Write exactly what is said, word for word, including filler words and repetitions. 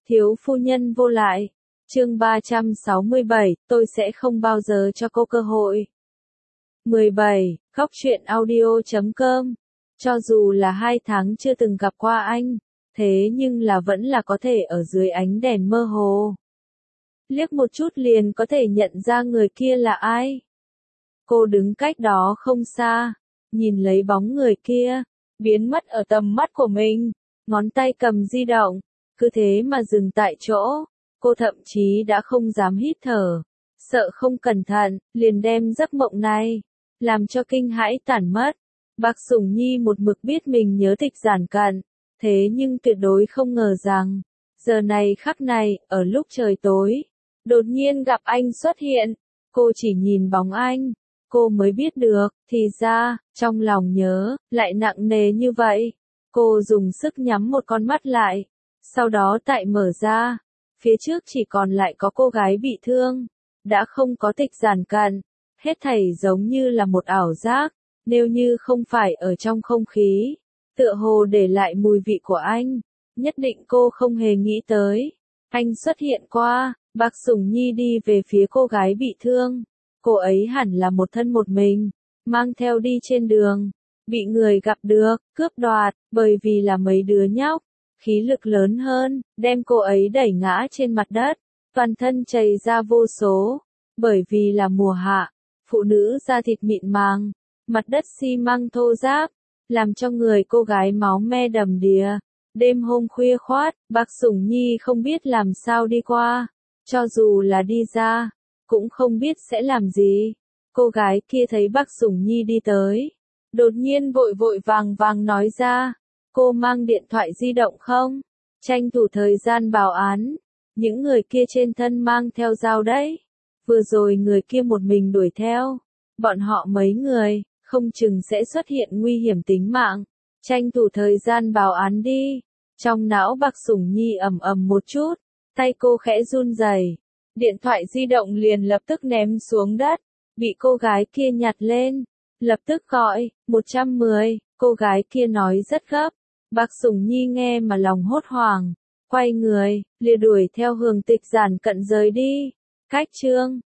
Thiếu phu nhân vô lại. Chương ba trăm sáu mươi bảy, tôi sẽ không bao giờ cho cô cơ hội. mười bảy, Khóc Chuyện Audio chấm com. Cho dù là hai tháng chưa từng gặp qua anh, thế nhưng là vẫn là có thể ở dưới ánh đèn mơ hồ. Liếc một chút liền có thể nhận ra người kia là ai. Cô đứng cách đó không xa, nhìn lấy bóng người kia, biến mất ở tầm mắt của mình, ngón tay cầm di động, cứ thế mà dừng tại chỗ. Cô thậm chí đã không dám hít thở, sợ không cẩn thận, liền đem giấc mộng này, làm cho kinh hãi tản mất. Bác Sủng Nhi một mực biết mình nhớ Tịch Giản Cận, thế nhưng tuyệt đối không ngờ rằng, giờ này khắc này, ở lúc trời tối, đột nhiên gặp anh xuất hiện. Cô chỉ nhìn bóng anh, cô mới biết được, thì ra, trong lòng nhớ, lại nặng nề như vậy. Cô dùng sức nhắm một con mắt lại, sau đó tại mở ra, phía trước chỉ còn lại có cô gái bị thương, đã không có Tịch Giản Cận, hết thảy giống như là một ảo giác, nếu như không phải ở trong không khí, tựa hồ để lại mùi vị của anh, nhất định cô không hề nghĩ tới. Anh xuất hiện qua, Bác Sủng Nhi đi về phía cô gái bị thương, cô ấy hẳn là một thân một mình, mang theo đi trên đường, bị người gặp được, cướp đoạt, bởi vì là mấy đứa nhóc, khí lực lớn hơn, đem cô ấy đẩy ngã trên mặt đất, toàn thân chảy ra vô số, bởi vì là mùa hạ, phụ nữ da thịt mịn màng, mặt đất xi măng thô ráp, làm cho người cô gái máu me đầm đìa. Đêm hôm khuya khoát, Bác Sủng Nhi không biết làm sao đi qua, cho dù là đi ra, cũng không biết sẽ làm gì. Cô gái kia thấy Bác Sủng Nhi đi tới, đột nhiên vội vội vàng vàng nói ra, cô mang điện thoại di động không? Tranh thủ thời gian báo án, những người kia trên thân mang theo dao đấy. Vừa rồi người kia một mình đuổi theo, bọn họ mấy người, không chừng sẽ xuất hiện nguy hiểm tính mạng. Tranh thủ thời gian báo án đi. Trong não Bác Sủng Nhi ầm ầm một chút, tay cô khẽ run rẩy, điện thoại di động liền lập tức ném xuống đất, bị cô gái kia nhặt lên, lập tức gọi, một trăm mười, cô gái kia nói rất gấp. Bác Sủng Nhi nghe mà lòng hốt hoảng, quay người, lìa đuổi theo hướng Tịch Giản Cận rời đi. Cách chương